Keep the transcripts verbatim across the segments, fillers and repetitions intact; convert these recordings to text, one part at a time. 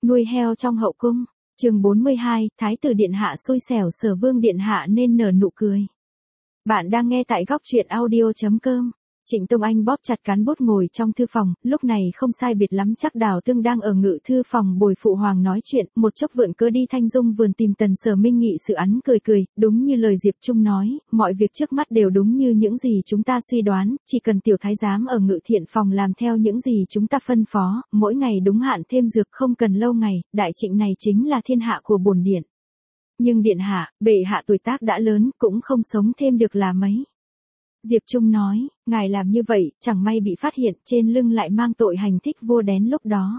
Nuôi heo trong hậu cung. Chương bốn mươi hai, Thái tử điện hạ xui xẻo, Sở Vương điện hạ nên nở nụ cười. Bạn đang nghe tại góc truyện audio chấm com. Trịnh Tông Anh bóp chặt cán bút ngồi trong thư phòng, lúc này không sai biệt lắm chắc Đào Tương đang ở ngự thư phòng bồi phụ hoàng nói chuyện, một chốc vượn cớ đi Thanh Dung vườn tìm Tần Sở Minh nghị sự án cười cười, đúng như lời Diệp Trung nói, mọi việc trước mắt đều đúng như những gì chúng ta suy đoán, chỉ cần tiểu thái giám ở ngự thiện phòng làm theo những gì chúng ta phân phó, mỗi ngày đúng hạn thêm dược không cần lâu ngày, đại trịnh này chính là thiên hạ của bổn điện. Nhưng điện hạ, bệ hạ tuổi tác đã lớn, cũng không sống thêm được là mấy. Diệp Trung nói, ngài làm như vậy, chẳng may bị phát hiện, trên lưng lại mang tội hành thích vua đén lúc đó.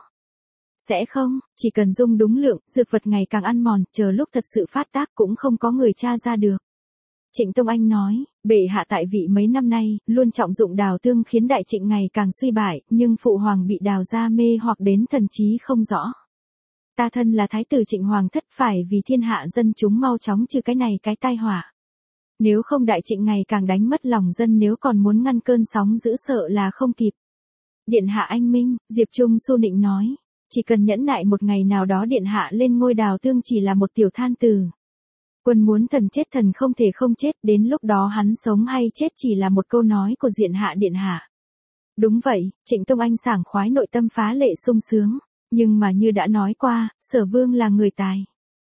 Sẽ không, chỉ cần dung đúng lượng, dược vật ngày càng ăn mòn, chờ lúc thật sự phát tác cũng không có người tra ra được. Trịnh Tông Anh nói, bệ hạ tại vị mấy năm nay, luôn trọng dụng Đào Tương khiến đại trịnh ngày càng suy bại, nhưng phụ hoàng bị Đào gia mê hoặc đến thần trí không rõ. Ta thân là thái tử Trịnh Hoàng thất phải vì thiên hạ dân chúng mau chóng trừ cái này cái tai họa. Nếu không đại trịnh ngày càng đánh mất lòng dân, nếu còn muốn ngăn cơn sóng dữ sợ là không kịp. Điện hạ anh minh, Diệp Trung xu nịnh nói, chỉ cần nhẫn nại một ngày nào đó điện hạ lên ngôi Đào Tương chỉ là một tiểu than tử. Quân muốn thần chết thần không thể không chết, đến lúc đó hắn sống hay chết chỉ là một câu nói của diện hạ điện hạ. Đúng vậy, Trịnh Tông Anh sảng khoái nội tâm phá lệ sung sướng, nhưng mà như đã nói qua, Sở Vương là người tài.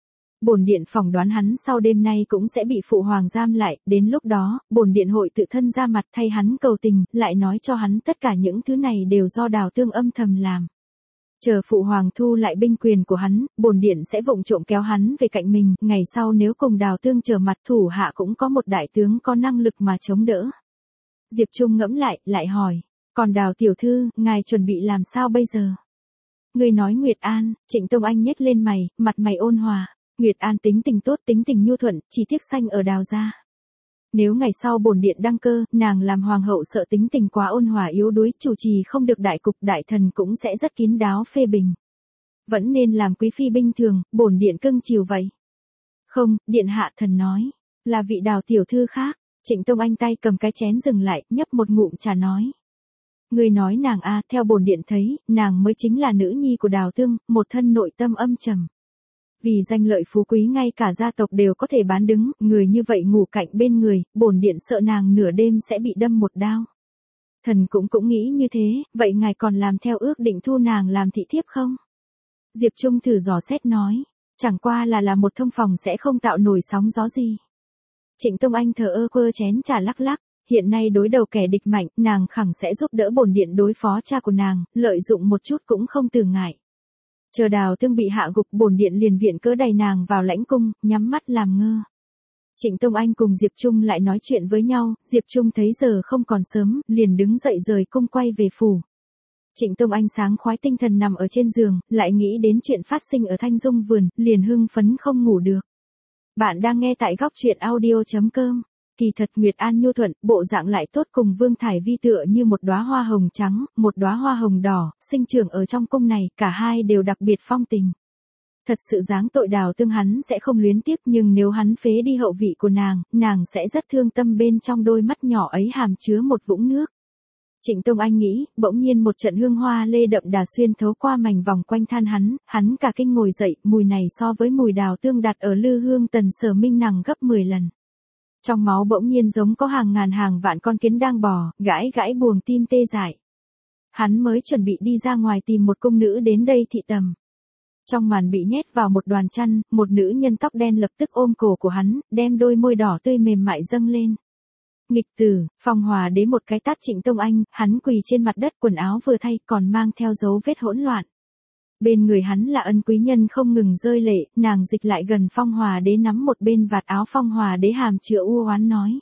Bổn điện phỏng đoán hắn sau đêm nay cũng sẽ bị phụ hoàng giam lại, đến lúc đó, bổn điện hội tự thân ra mặt thay hắn cầu tình, lại nói cho hắn tất cả những thứ này đều do Đào Tương âm thầm làm. Chờ phụ hoàng thu lại binh quyền của hắn, bổn điện sẽ vụng trộm kéo hắn về cạnh mình, ngày sau nếu cùng Đào Tương trở mặt thủ hạ cũng có một đại tướng có năng lực mà chống đỡ. Diệp Trung ngẫm lại, lại hỏi, còn Đào tiểu thư, ngài chuẩn bị làm sao bây giờ? Người nói Nguyệt An, Trịnh Tông Anh nhếch lên mày, mặt mày ôn hòa. Nguyệt An tính tình tốt, tính tình nhu thuận, chỉ tiếc sanh ở Đào gia. Nếu ngày sau bổn điện đăng cơ, nàng làm hoàng hậu sợ tính tình quá ôn hòa yếu đuối, chủ trì không được đại cục, đại thần cũng sẽ rất kín đáo phê bình. Vẫn nên làm quý phi bình thường, bổn điện cưng chiều vậy. Không, điện hạ thần nói, là vị Đào tiểu thư khác. Trịnh Tông Anh tay cầm cái chén dừng lại, nhấp một ngụm trà nói. Người nói nàng a, theo bổn điện thấy, nàng mới chính là nữ nhi của Đào Tương, một thân nội tâm âm trầm. Vì danh lợi phú quý ngay cả gia tộc đều có thể bán đứng, người như vậy ngủ cạnh bên người, bổn điện sợ nàng nửa đêm sẽ bị đâm một đao. Thần cũng cũng nghĩ như thế, vậy ngài còn làm theo ước định thu nàng làm thị thiếp không? Diệp Trung thử dò xét nói, chẳng qua là là một thông phòng sẽ không tạo nổi sóng gió gì. Trịnh Tông Anh thờ ơ quơ chén trà lắc lắc, hiện nay đối đầu kẻ địch mạnh, nàng khẳng sẽ giúp đỡ bổn điện đối phó cha của nàng, lợi dụng một chút cũng không từ ngại. Chờ Đào Tương bị hạ gục, bổn điện liền viện cớ đầy nàng vào lãnh cung, nhắm mắt làm ngơ. Trịnh Tông Anh cùng Diệp Trung lại nói chuyện với nhau, Diệp Trung thấy giờ không còn sớm, liền đứng dậy rời cung quay về phủ. Trịnh Tông Anh sáng khoái tinh thần nằm ở trên giường, lại nghĩ đến chuyện phát sinh ở Thanh Dung vườn, liền hưng phấn không ngủ được. Bạn đang nghe tại góc truyện audio chấm com. Kỳ thật Nguyệt An nhu thuận, bộ dạng lại tốt, cùng Vương Thải Vi tựa như một đóa hoa hồng trắng, một đóa hoa hồng đỏ, sinh trưởng ở trong cung này, cả hai đều đặc biệt phong tình. Thật sự dáng tội Đào Tương hắn sẽ không luyến tiếc, nhưng nếu hắn phế đi hậu vị của nàng, nàng sẽ rất thương tâm, bên trong đôi mắt nhỏ ấy hàm chứa một vũng nước. Trịnh Tông Anh nghĩ, bỗng nhiên một trận hương hoa lê đậm đà xuyên thấu qua mảnh vòng quanh than hắn, hắn cả kinh ngồi dậy, mùi này so với mùi Đào Tương đặt ở Lư Hương Tần Sở Minh nặng gấp mười lần. Trong máu bỗng nhiên giống có hàng ngàn hàng vạn con kiến đang bò, gãi gãi buồng tim tê dại. Hắn mới chuẩn bị đi ra ngoài tìm một cung nữ đến đây thị tầm. Trong màn bị nhét vào một đoàn chăn, một nữ nhân tóc đen lập tức ôm cổ của hắn, đem đôi môi đỏ tươi mềm mại dâng lên. Nghịch tử, Phong Hòa Đế một cái tát Trịnh Tông Anh, hắn quỳ trên mặt đất, quần áo vừa thay còn mang theo dấu vết hỗn loạn. Bên người hắn là Ân quý nhân không ngừng rơi lệ, nàng dịch lại gần Phong Hòa Đế, nắm một bên vạt áo Phong Hòa Đế, hàm chứa u oán nói.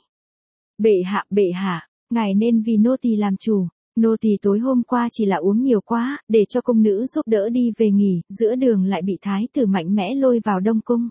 Bệ hạ, bệ hạ, ngài nên vì nô tỳ làm chủ, nô tỳ tối hôm qua chỉ là uống nhiều quá, để cho cung nữ giúp đỡ đi về nghỉ, giữa đường lại bị thái tử mạnh mẽ lôi vào Đông cung.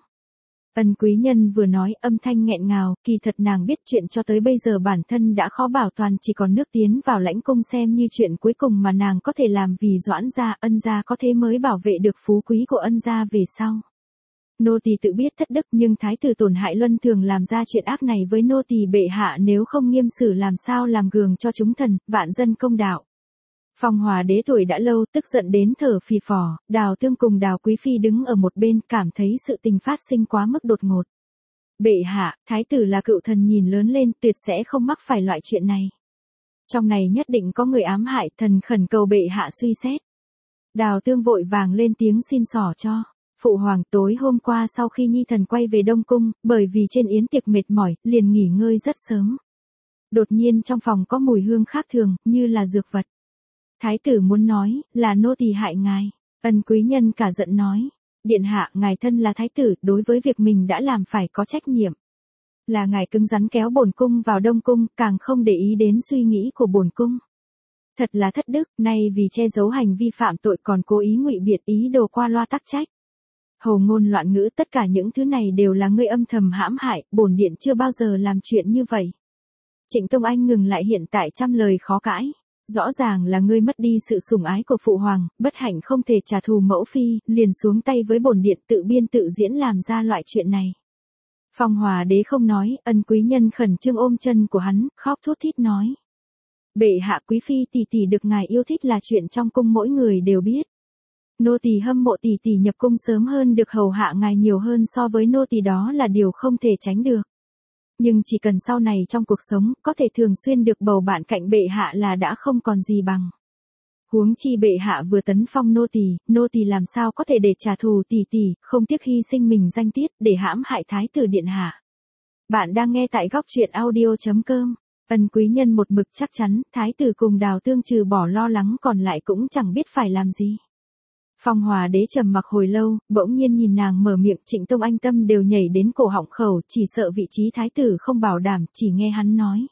Ân quý nhân vừa nói âm thanh nghẹn ngào, kỳ thật nàng biết chuyện cho tới bây giờ bản thân đã khó bảo toàn, chỉ còn nước tiến vào lãnh cung xem như chuyện cuối cùng mà nàng có thể làm, vì Doãn gia, Ân gia có thế mới bảo vệ được phú quý của Ân gia về sau. Nô tỳ tự biết thất đức, nhưng thái tử tổn hại luân thường làm ra chuyện ác này với nô tỳ, bệ hạ nếu không nghiêm xử làm sao làm gương cho chúng thần, vạn dân công đạo. Phong Hòa đế tuổi đã lâu, tức giận đến thở phì phò, Đào Tương cùng Đào Quý Phi đứng ở một bên, cảm thấy sự tình phát sinh quá mức đột ngột. Bệ hạ, thái tử là cựu thần nhìn lớn lên, tuyệt sẽ không mắc phải loại chuyện này. Trong này nhất định có người ám hại, thần khẩn cầu bệ hạ suy xét. Đào Tương vội vàng lên tiếng xin xỏ cho. Phụ hoàng, tối hôm qua sau khi nhi thần quay về Đông Cung, bởi vì trên yến tiệc mệt mỏi, liền nghỉ ngơi rất sớm. Đột nhiên trong phòng có mùi hương khác thường, như là dược vật. Thái tử muốn nói, là nô tỳ hại ngài. Ân quý nhân cả giận nói. Điện hạ, ngài thân là thái tử, đối với việc mình đã làm phải có trách nhiệm. Là ngài cứng rắn kéo bổn cung vào Đông Cung, càng không để ý đến suy nghĩ của bổn cung. Thật là thất đức, nay vì che giấu hành vi phạm tội còn cố ý ngụy biện ý đồ qua loa tắc trách. Hồ ngôn loạn ngữ, tất cả những thứ này đều là ngươi âm thầm hãm hại, bổn điện chưa bao giờ làm chuyện như vậy. Trịnh Tông Anh ngừng lại hiện tại trăm lời khó cãi. Rõ ràng là ngươi mất đi sự sủng ái của phụ hoàng, bất hạnh không thể trả thù mẫu phi, liền xuống tay với bổn điện tự biên tự diễn làm ra loại chuyện này. Phong Hòa đế không nói, Ân quý nhân khẩn trương ôm chân của hắn, khóc thút thít nói. Bệ hạ, quý phi tỷ tỷ được ngài yêu thích là chuyện trong cung mỗi người đều biết. Nô tỳ hâm mộ tỷ tỷ nhập cung sớm hơn được hầu hạ ngài nhiều hơn so với nô tỳ, đó là điều không thể tránh được. Nhưng chỉ cần sau này trong cuộc sống, có thể thường xuyên được bầu bạn cạnh bệ hạ là đã không còn gì bằng. Huống chi bệ hạ vừa tấn phong nô tỳ, nô tỳ làm sao có thể để trả thù tỷ tỷ, không tiếc hy sinh mình danh tiết để hãm hại thái tử điện hạ. Bạn đang nghe tại góc truyện audio chấm com. Ân quý nhân một mực chắc chắn, thái tử cùng Đào Tương trừ bỏ lo lắng còn lại cũng chẳng biết phải làm gì. Phong Hòa đế trầm mặc hồi lâu, bỗng nhiên nhìn nàng mở miệng, Trịnh Tông Anh tâm đều nhảy đến cổ họng khẩu, chỉ sợ vị trí thái tử không bảo đảm, chỉ nghe hắn nói.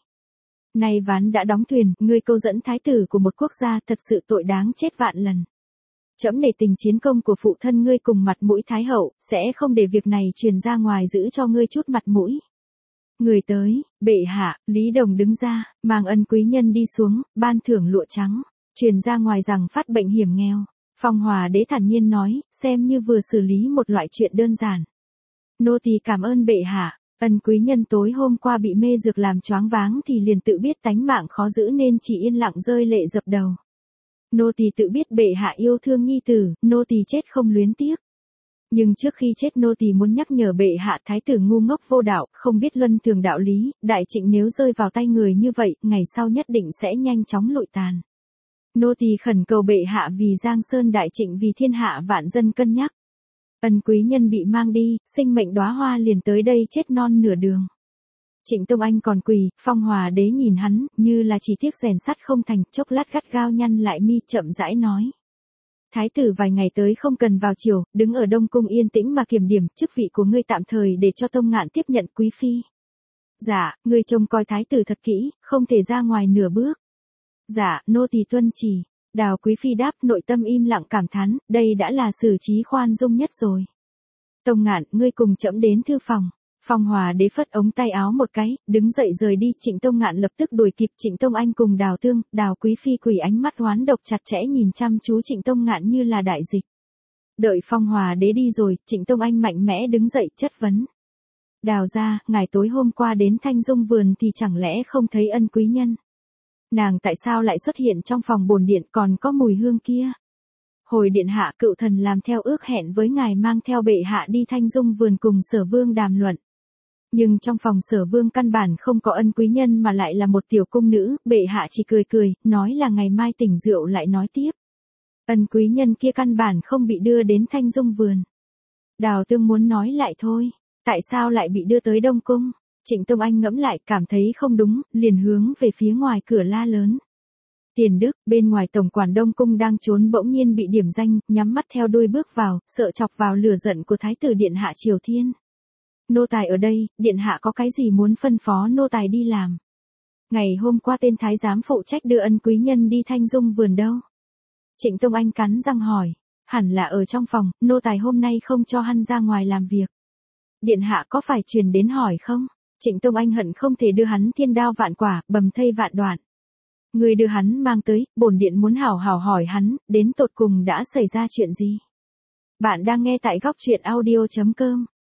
Nay ván đã đóng thuyền, ngươi câu dẫn thái tử của một quốc gia thật sự tội đáng chết vạn lần. Trẫm nể tình chiến công của phụ thân ngươi cùng mặt mũi thái hậu, sẽ không để việc này truyền ra ngoài giữ cho ngươi chút mặt mũi. Người tới, bệ hạ, Lý Đồng đứng ra, mang Ân quý nhân đi xuống, ban thưởng lụa trắng, truyền ra ngoài rằng phát bệnh hiểm nghèo. Phong Hòa đế thản nhiên nói, xem như vừa xử lý một loại chuyện đơn giản. Nô tỳ cảm ơn bệ hạ. Ân quý nhân tối hôm qua bị mê dược làm choáng váng thì liền tự biết tánh mạng khó giữ nên chỉ yên lặng rơi lệ dập đầu. Nô tỳ tự biết bệ hạ yêu thương nhi tử, nô tỳ chết không luyến tiếc. Nhưng trước khi chết nô tỳ muốn nhắc nhở bệ hạ, thái tử ngu ngốc vô đạo, không biết luân thường đạo lý, đại trịnh nếu rơi vào tay người như vậy, ngày sau nhất định sẽ nhanh chóng lụi tàn. Nô tỳ khẩn cầu bệ hạ vì Giang Sơn đại trịnh, vì thiên hạ vạn dân cân nhắc. Ân quý nhân bị mang đi, sinh mệnh đóa hoa liền tới đây chết non nửa đường. Trịnh Tông Anh còn quỳ, Phong Hòa đế nhìn hắn, như là chỉ tiếc rèn sắt không thành, chốc lát gắt gao nhăn lại mi, chậm rãi nói. Thái tử vài ngày tới không cần vào triều, đứng ở Đông Cung yên tĩnh mà kiểm điểm, chức vị của ngươi tạm thời để cho Tông Ngạn tiếp nhận quý phi. Dạ, ngươi trông coi thái tử thật kỹ, không thể ra ngoài nửa bước. Dạ, nô tỳ tuân chỉ. Đào quý phi đáp, nội tâm im lặng cảm thán, đây đã là xử trí khoan dung nhất rồi. Tông Ngạn, ngươi cùng trẫm đến thư phòng. Phong Hòa đế phất ống tay áo một cái, đứng dậy rời đi, Trịnh Tông Ngạn lập tức đuổi kịp Trịnh Tông Anh cùng Đào Tương, Đào quý phi quỷ ánh mắt hoán độc chặt chẽ nhìn chăm chú Trịnh Tông Ngạn như là đại dịch. Đợi Phong Hòa đế đi rồi, Trịnh Tông Anh mạnh mẽ đứng dậy chất vấn. Đào gia, ngài tối hôm qua đến Thanh Dung vườn thì chẳng lẽ không thấy Ân quý nhân? Nàng tại sao lại xuất hiện trong phòng bổn điện còn có mùi hương kia? Hồi điện hạ, cựu thần làm theo ước hẹn với ngài mang theo bệ hạ đi Thanh Dung vườn cùng Sở Vương đàm luận. Nhưng trong phòng Sở Vương căn bản không có Ân quý nhân mà lại là một tiểu cung nữ, bệ hạ chỉ cười cười, nói là ngày mai tỉnh rượu lại nói tiếp. Ân quý nhân kia căn bản không bị đưa đến Thanh Dung vườn. Đào Tương muốn nói lại thôi, tại sao lại bị đưa tới Đông Cung? Trịnh Tông Anh ngẫm lại, cảm thấy không đúng, liền hướng về phía ngoài cửa la lớn. Tiền Đức, bên ngoài tổng quản Đông Cung đang trốn bỗng nhiên bị điểm danh, nhắm mắt theo đuôi bước vào, sợ chọc vào lửa giận của Thái tử Điện Hạ Triều Thiên. Nô tài ở đây, Điện Hạ có cái gì muốn phân phó nô tài đi làm? Ngày hôm qua tên Thái giám phụ trách đưa Ân quý nhân đi Thanh Dung vườn đâu? Trịnh Tông Anh cắn răng hỏi, hẳn là ở trong phòng, nô tài hôm nay không cho hắn ra ngoài làm việc. Điện Hạ có phải truyền đến hỏi không? Trịnh Tông Anh hận không thể đưa hắn thiên đao vạn quả, bầm thây vạn đoạn. Người đưa hắn mang tới, bổn điện muốn hảo hảo hỏi hắn, đến tột cùng đã xảy ra chuyện gì? Bạn đang nghe tại góc truyện audio chấm com.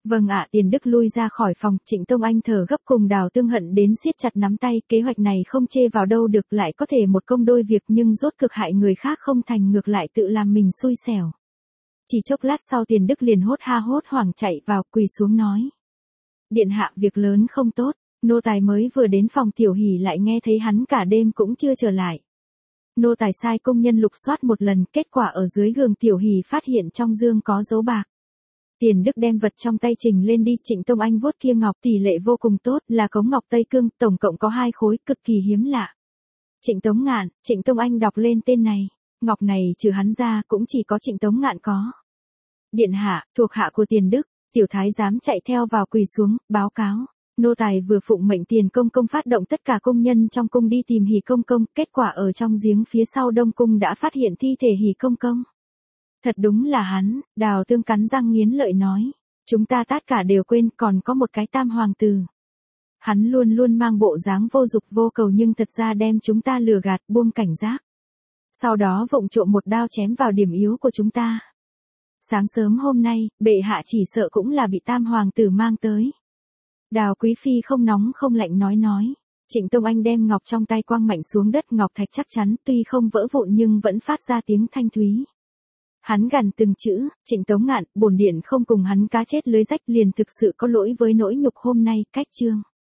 Vâng ạ, Tiền Đức lui ra khỏi phòng, Trịnh Tông Anh thở gấp cùng Đào Tương hận đến siết chặt nắm tay, kế hoạch này không chê vào đâu được, lại có thể một công đôi việc nhưng rốt cực hại người khác không thành, ngược lại tự làm mình xui xẻo. Chỉ chốc lát sau Tiền Đức liền hốt ha hốt hoảng chạy vào, quỳ xuống nói. Điện hạ, việc lớn không tốt, nô tài mới vừa đến phòng Tiểu Hỷ lại nghe thấy hắn cả đêm cũng chưa trở lại. Nô tài sai công nhân lục soát một lần, kết quả ở dưới giường Tiểu Hỷ phát hiện trong dương có dấu bạc. Tiền Đức đem vật trong tay trình lên đi, Trịnh Tông Anh vuốt kia ngọc, tỷ lệ vô cùng tốt, là cống ngọc Tây Cương, tổng cộng có hai khối, cực kỳ hiếm lạ. Trịnh Tống Ngạn, Trịnh Tông Anh đọc lên tên này, ngọc này trừ hắn ra cũng chỉ có Trịnh Tống Ngạn có. Điện hạ, thuộc hạ của Tiền Đức, tiểu thái giám chạy theo vào quỳ xuống, báo cáo. Nô tài vừa phụng mệnh Tiền công công phát động tất cả công nhân trong cung đi tìm Hỷ công công, kết quả ở trong giếng phía sau Đông cung đã phát hiện thi thể Hỷ công công. Thật đúng là hắn, Đào Tương cắn răng nghiến lợi nói. Chúng ta tất cả đều quên, còn có một cái Tam hoàng tử. Hắn luôn luôn mang bộ dáng vô dục vô cầu nhưng thật ra đem chúng ta lừa gạt, buông cảnh giác. Sau đó vụng trộm một đao chém vào điểm yếu của chúng ta. Sáng sớm hôm nay, bệ hạ chỉ sợ cũng là bị Tam hoàng tử mang tới. Đào Quý Phi không nóng không lạnh nói nói. Trịnh Tông Anh đem ngọc trong tay quăng mạnh xuống đất, ngọc thạch chắc chắn tuy không vỡ vụn nhưng vẫn phát ra tiếng thanh thúy. Hắn gằn từng chữ, Trịnh Tống Ngạn, bổn điện không cùng hắn cá chết lưới rách, liền thực sự có lỗi với nỗi nhục hôm nay, cách chương.